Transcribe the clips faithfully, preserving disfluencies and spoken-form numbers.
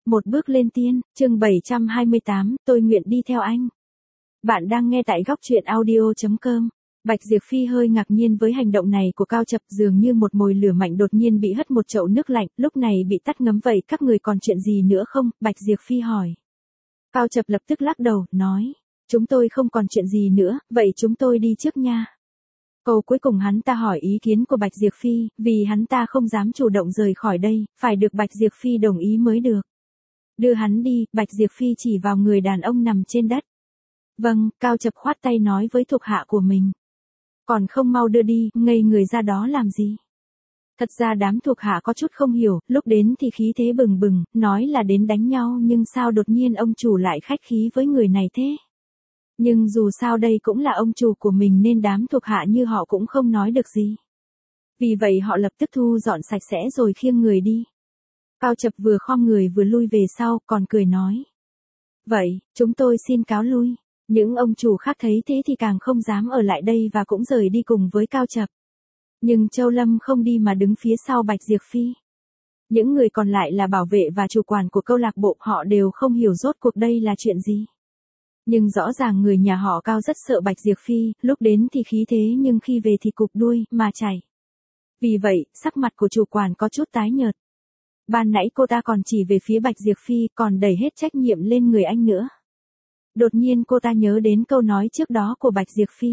Một bước lên tiên, chương bảy trăm hai mươi tám, tôi nguyện đi theo anh. Bạn đang nghe tại góc truyện audio chấm com. Bạch Diệp Phi hơi ngạc nhiên với hành động này của Cao Chập, dường như một mồi lửa mạnh đột nhiên bị hất một chậu nước lạnh, lúc này bị tắt ngấm vậy. Các người còn chuyện gì nữa không? Bạch Diệp Phi hỏi. Cao Chập lập tức lắc đầu, nói, chúng tôi không còn chuyện gì nữa, vậy chúng tôi đi trước nha. Câu cuối cùng hắn ta hỏi ý kiến của Bạch Diệp Phi, vì hắn ta không dám chủ động rời khỏi đây, phải được Bạch Diệp Phi đồng ý mới được. Đưa hắn đi, Bạch Diệp Phi chỉ vào người đàn ông nằm trên đất. Vâng, Cao Chập khoát tay nói với thuộc hạ của mình. Còn không mau đưa đi, ngây người ra đó làm gì? Thật ra đám thuộc hạ có chút không hiểu, lúc đến thì khí thế bừng bừng, nói là đến đánh nhau nhưng sao đột nhiên ông chủ lại khách khí với người này thế? Nhưng dù sao đây cũng là ông chủ của mình nên đám thuộc hạ như họ cũng không nói được gì. Vì vậy họ lập tức thu dọn sạch sẽ rồi khiêng người đi. Cao Chập vừa khom người vừa lui về sau, còn cười nói. Vậy, chúng tôi xin cáo lui. Những ông chủ khác thấy thế thì càng không dám ở lại đây và cũng rời đi cùng với Cao Chập. Nhưng Châu Lâm không đi mà đứng phía sau Bạch Diệp Phi. Những người còn lại là bảo vệ và chủ quản của câu lạc bộ, họ đều không hiểu rốt cuộc đây là chuyện gì. Nhưng rõ ràng người nhà họ Cao rất sợ Bạch Diệp Phi, lúc đến thì khí thế nhưng khi về thì cụp đuôi, mà chảy. Vì vậy, sắc mặt của chủ quản có chút tái nhợt. Ban nãy cô ta còn chỉ về phía Bạch Diệp Phi, còn đẩy hết trách nhiệm lên người anh nữa. Đột nhiên cô ta nhớ đến câu nói trước đó của Bạch Diệp Phi.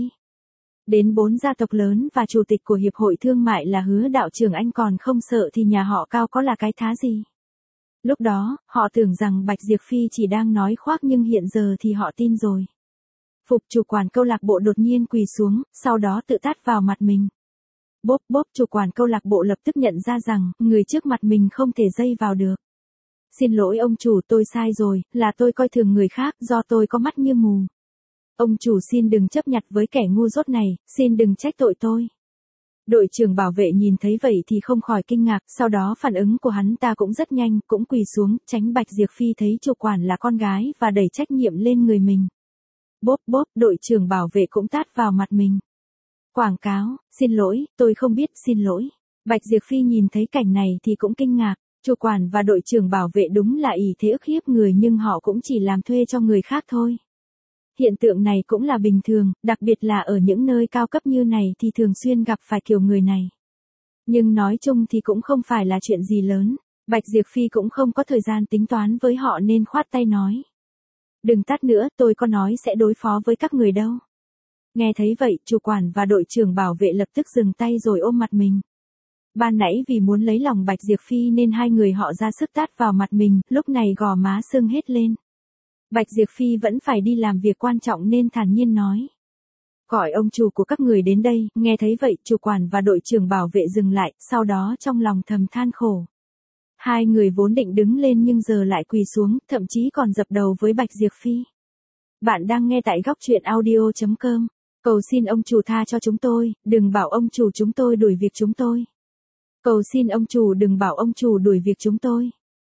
Đến bốn gia tộc lớn và chủ tịch của Hiệp hội Thương mại là Hứa đạo trưởng anh còn không sợ thì nhà họ Cao có là cái thá gì. Lúc đó, họ tưởng rằng Bạch Diệp Phi chỉ đang nói khoác nhưng hiện giờ thì họ tin rồi. Phục chủ quản câu lạc bộ đột nhiên quỳ xuống, sau đó tự tát vào mặt mình. Bốp bốp, chủ quản câu lạc bộ lập tức nhận ra rằng, người trước mặt mình không thể dây vào được. Xin lỗi ông chủ, tôi sai rồi, là tôi coi thường người khác, do tôi có mắt như mù. Ông chủ xin đừng chấp nhặt với kẻ ngu dốt này, xin đừng trách tội tôi. Đội trưởng bảo vệ nhìn thấy vậy thì không khỏi kinh ngạc, sau đó phản ứng của hắn ta cũng rất nhanh, cũng quỳ xuống, tránh Bạch Diệp Phi thấy chủ quản là con gái và đẩy trách nhiệm lên người mình. Bốp bốp, đội trưởng bảo vệ cũng tát vào mặt mình. Quảng cáo, xin lỗi, tôi không biết, xin lỗi. Bạch Diệp Phi nhìn thấy cảnh này thì cũng kinh ngạc, chủ quản và đội trưởng bảo vệ đúng là ỷ thế ức hiếp người nhưng họ cũng chỉ làm thuê cho người khác thôi. Hiện tượng này cũng là bình thường, đặc biệt là ở những nơi cao cấp như này thì thường xuyên gặp phải kiểu người này. Nhưng nói chung thì cũng không phải là chuyện gì lớn, Bạch Diệp Phi cũng không có thời gian tính toán với họ nên khoát tay nói. Đừng tát nữa, tôi có nói sẽ đối phó với các người đâu. Nghe thấy vậy, chủ quản và đội trưởng bảo vệ lập tức dừng tay rồi ôm mặt mình. Ban nãy vì muốn lấy lòng Bạch Diệp Phi nên hai người họ ra sức tát vào mặt mình, lúc này gò má sưng hết lên. Bạch Diệp Phi vẫn phải đi làm việc quan trọng nên thản nhiên nói. Gọi ông chủ của các người đến đây, nghe thấy vậy, chủ quản và đội trưởng bảo vệ dừng lại, sau đó trong lòng thầm than khổ. Hai người vốn định đứng lên nhưng giờ lại quỳ xuống, thậm chí còn dập đầu với Bạch Diệp Phi. Bạn đang nghe tại góc truyện audio chấm com. Cầu xin ông chủ tha cho chúng tôi, đừng bảo ông chủ chúng tôi đuổi việc chúng tôi. Cầu xin ông chủ đừng bảo ông chủ đuổi việc chúng tôi.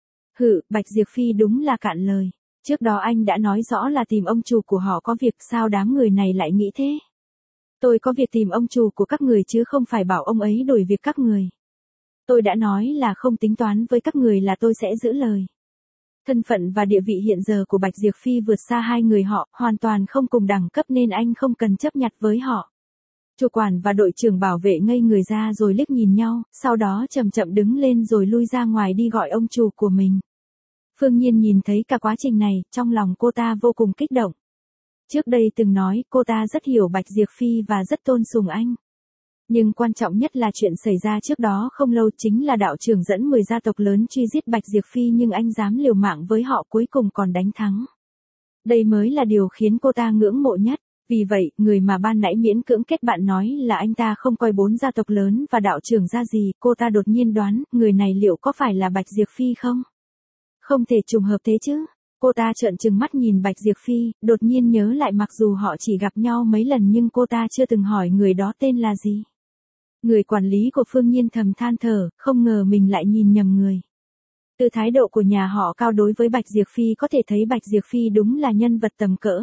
Hự, Bạch Diệp Phi đúng là cạn lời. Trước đó anh đã nói rõ là tìm ông chủ của họ có việc, sao đám người này lại nghĩ thế? Tôi có việc tìm ông chủ của các người chứ không phải bảo ông ấy đuổi việc các người. Tôi đã nói là không tính toán với các người là tôi sẽ giữ lời. Thân phận và địa vị hiện giờ của Bạch Diệp Phi vượt xa hai người họ, hoàn toàn không cùng đẳng cấp nên anh không cần chấp nhặt với họ. Chủ quản và đội trưởng bảo vệ ngây người ra rồi liếc nhìn nhau, sau đó chậm chậm đứng lên rồi lui ra ngoài đi gọi ông chủ của mình. Phương Nhiên nhìn thấy cả quá trình này, trong lòng cô ta vô cùng kích động. Trước đây từng nói, cô ta rất hiểu Bạch Diệp Phi và rất tôn sùng anh. Nhưng quan trọng nhất là chuyện xảy ra trước đó không lâu chính là đạo trưởng dẫn mười gia tộc lớn truy giết Bạch Diệp Phi nhưng anh dám liều mạng với họ cuối cùng còn đánh thắng. Đây mới là điều khiến cô ta ngưỡng mộ nhất. Vì vậy, người mà ban nãy miễn cưỡng kết bạn nói là anh ta không coi bốn gia tộc lớn và đạo trưởng ra gì, cô ta đột nhiên đoán, người này liệu có phải là Bạch Diệp Phi không? Không thể trùng hợp thế chứ. Cô ta trợn trừng mắt nhìn Bạch Diệp Phi, đột nhiên nhớ lại mặc dù họ chỉ gặp nhau mấy lần nhưng cô ta chưa từng hỏi người đó tên là gì. Người quản lý của Phương Nhiên thầm than thở, không ngờ mình lại nhìn nhầm người. Từ thái độ của nhà họ Cao đối với Bạch Diệp Phi có thể thấy Bạch Diệp Phi đúng là nhân vật tầm cỡ.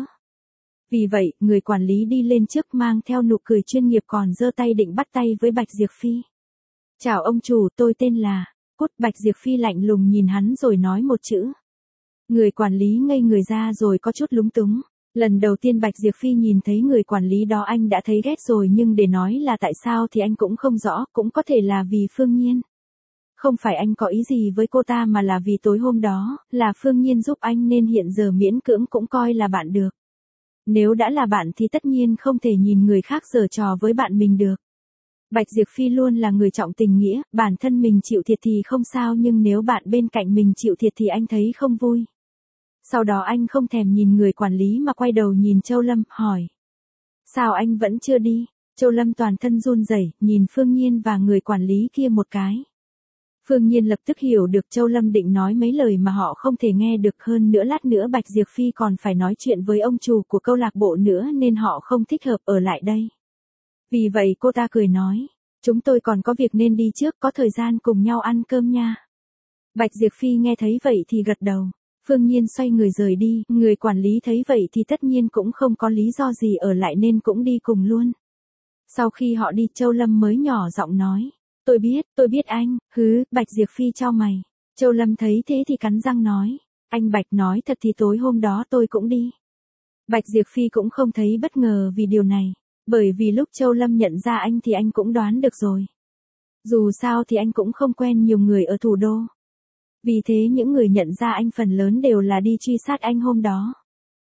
Vì vậy, người quản lý đi lên trước mang theo nụ cười chuyên nghiệp còn giơ tay định bắt tay với Bạch Diệp Phi. Chào ông chủ, tôi tên là... Cút. Bạch Diệp Phi lạnh lùng nhìn hắn rồi nói một chữ. Người quản lý ngây người ra rồi có chút lúng túng. Lần đầu tiên Bạch Diệp Phi nhìn thấy người quản lý đó anh đã thấy ghét rồi, nhưng để nói là tại sao thì anh cũng không rõ, cũng có thể là vì Phương Nhiên. Không phải anh có ý gì với cô ta mà là vì tối hôm đó, là Phương Nhiên giúp anh nên hiện giờ miễn cưỡng cũng coi là bạn được. Nếu đã là bạn thì tất nhiên không thể nhìn người khác giở trò với bạn mình được. Bạch Diệp Phi luôn là người trọng tình nghĩa, bản thân mình chịu thiệt thì không sao, nhưng nếu bạn bên cạnh mình chịu thiệt thì anh thấy không vui. Sau đó anh không thèm nhìn người quản lý mà quay đầu nhìn Châu Lâm, hỏi. Sao anh vẫn chưa đi? Châu Lâm toàn thân run rẩy, nhìn Phương Nhiên và người quản lý kia một cái. Phương Nhiên lập tức hiểu được Châu Lâm định nói mấy lời mà họ không thể nghe được, hơn nữa lát nữa Bạch Diệp Phi còn phải nói chuyện với ông chủ của câu lạc bộ nữa nên họ không thích hợp ở lại đây. Vì vậy cô ta cười nói, chúng tôi còn có việc nên đi trước, có thời gian cùng nhau ăn cơm nha. Bạch Diệp Phi nghe thấy vậy thì gật đầu. Phương Nhiên xoay người rời đi, người quản lý thấy vậy thì tất nhiên cũng không có lý do gì ở lại nên cũng đi cùng luôn. Sau khi họ đi, Châu Lâm mới nhỏ giọng nói, tôi biết, tôi biết anh, hứ. Bạch Diệp Phi chau mày. Châu Lâm thấy thế thì cắn răng nói, anh Bạch nói thật thì tối hôm đó tôi cũng đi. Bạch Diệp Phi cũng không thấy bất ngờ vì điều này, bởi vì lúc Châu Lâm nhận ra anh thì anh cũng đoán được rồi. Dù sao thì anh cũng không quen nhiều người ở thủ đô. Vì thế những người nhận ra anh phần lớn đều là đi truy sát anh hôm đó.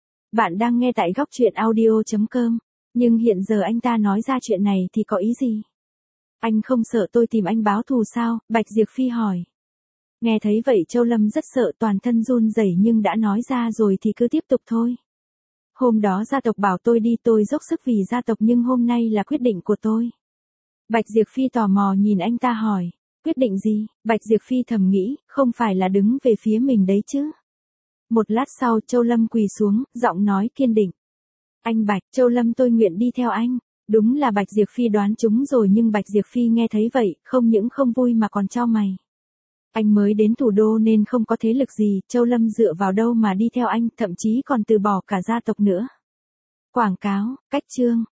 Bạn đang nghe tại góc truyện audio chấm com. Nhưng hiện giờ anh ta nói ra chuyện này thì có ý gì? Anh không sợ tôi tìm anh báo thù sao? Bạch Diệp Phi hỏi. Nghe thấy vậy Châu Lâm rất sợ, toàn thân run rẩy, nhưng đã nói ra rồi thì cứ tiếp tục thôi. Hôm đó gia tộc bảo tôi đi, tôi dốc sức vì gia tộc, nhưng hôm nay là quyết định của tôi. Bạch Diệp Phi tò mò nhìn anh ta hỏi. Quyết định gì? Bạch Diệp Phi thầm nghĩ, không phải là đứng về phía mình đấy chứ. Một lát sau Châu Lâm quỳ xuống, giọng nói kiên định. Anh Bạch, Châu Lâm tôi nguyện đi theo anh. Đúng là Bạch Diệp Phi đoán trúng rồi, nhưng Bạch Diệp Phi nghe thấy vậy, không những không vui mà còn chau mày. Anh mới đến thủ đô nên không có thế lực gì, Châu Lâm dựa vào đâu mà đi theo anh, thậm chí còn từ bỏ cả gia tộc nữa. Quảng cáo, cách chương.